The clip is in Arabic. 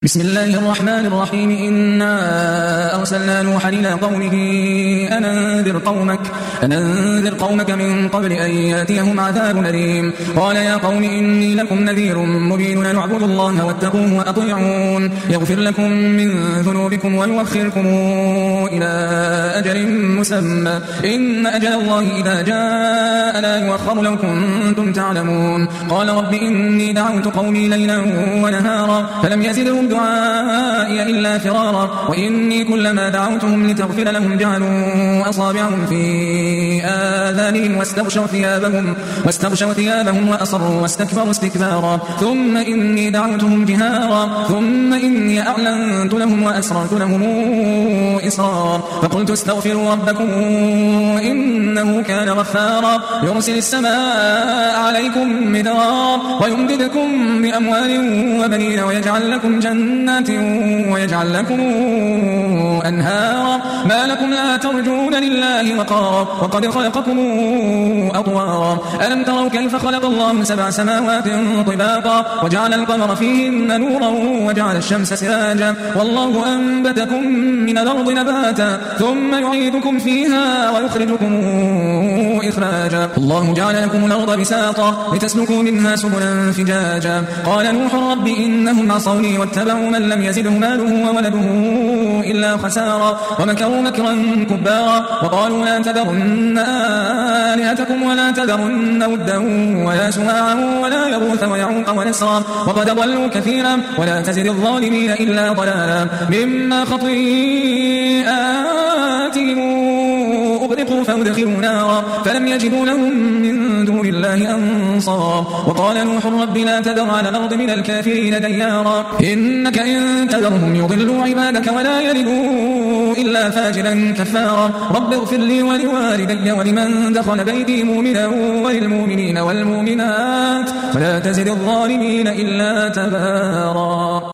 بسم الله الرحمن الرحيم. إنا أرسلنا نوحا إلى قومه أن أنذر قومك من قبل أن يأتيهم عذاب أليم. قال يا قوم إني لكم نذير مبين أن اعبدوا الله واتقوه وأطيعون يغفر لكم من ذنوبكم ويؤخركم إلى أجل مسمى إن أجل الله إذا جاء لا يؤخر لو كنتم تعلمون. قال رب إني دعوت قومي ليلا ونهارا فلم يزدهم دعائي إلا فرارا وإني كلما دعوتهم لتغفر لهم جعلوا أصابعهم في آذانهم واستغشوا ثيابهم وأصروا واستكبروا استكبارا ثم إني دعوتهم جهارا ثم إني أعلنت لهم وأسررت لهم إسرارا فقلت استغفروا ربكم إنه كان غفارا يرسل السماء عليكم مدرارا ويمددكم بأموال وبنين ويجعل لكم جنات ويجعل لكم أنهارا ما لكم لا ترجون لله وقارا وقد خلقكم أطوارا ألم تروا كيف خلق الله 7 سماوات طباقا وجعل القمر فيهن نورا وجعل الشمس سراجا والله أنبتكم من الأرض نباتا ثم يعيدكم فيها ويخرجكم إخراجا الله جعل لكم الأرض بساطا لتسلكوا منها سبلا فجاجا. قال نوح رب إنهم عصوني واتبعوا من لم يزده ماله وولده إلا خسارا ومكروا مكرا كبارا وقالوا لا تذرن آلهتكم ولا تذرن ودا ولا سواعا ولا يغوث ويعوق ونسرا وقد ضلوا كثيرا ولا تزد الظالمين إلا ضلالا مما خطيئاتهم أغرقوا فأدخلوا نارا فلم يجدوا لهم من دون الله أنصارا. وقال نوح رب لا تذر على الأرض من الكافرين ديارا إنك إن تذرهم يضلوا عبادك ولا يلدوا إلا فاجرا كفارا. رب اغفر لي ولوالدي ولمن دخل بيتي مؤمنا وللمؤمنين والمؤمنات ولا تزد الظالمين إلا تبارا.